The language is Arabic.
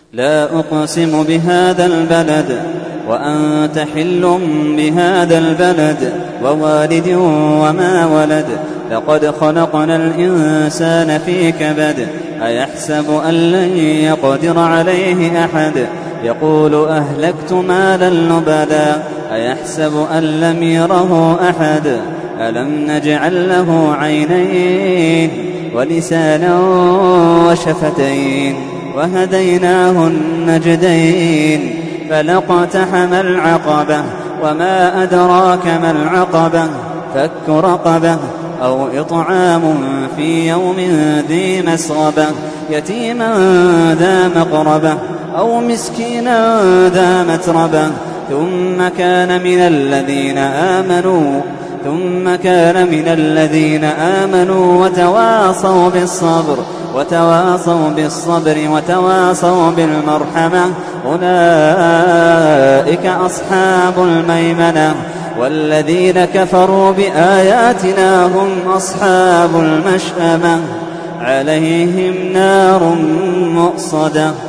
لا أقسم بهذا البلد وأنت حل بهذا البلد ووالد وما ولد لقد خلقنا الإنسان في كبد أيحسب أن لن يقدر عليه أحد يقول أهلكت مالا لبدا أيحسب أن لم يره أحد ألم نجعل له عينين ولسانا وشفتين وهديناه النجدين فلاقتحم العقبة وما أدراك ما العقبة فك رقبة أو إطعام في يوم ذي مسغبة يتيما ذا مقربة أو مسكينا ذا متربة ثم كان من الذين آمنوا وتواصوا بالصبر وتواصوا بالمرحمة أولئك أصحاب الميمنة والذين كفروا بآياتنا هم أصحاب المشأمة عليهم نار مؤصدة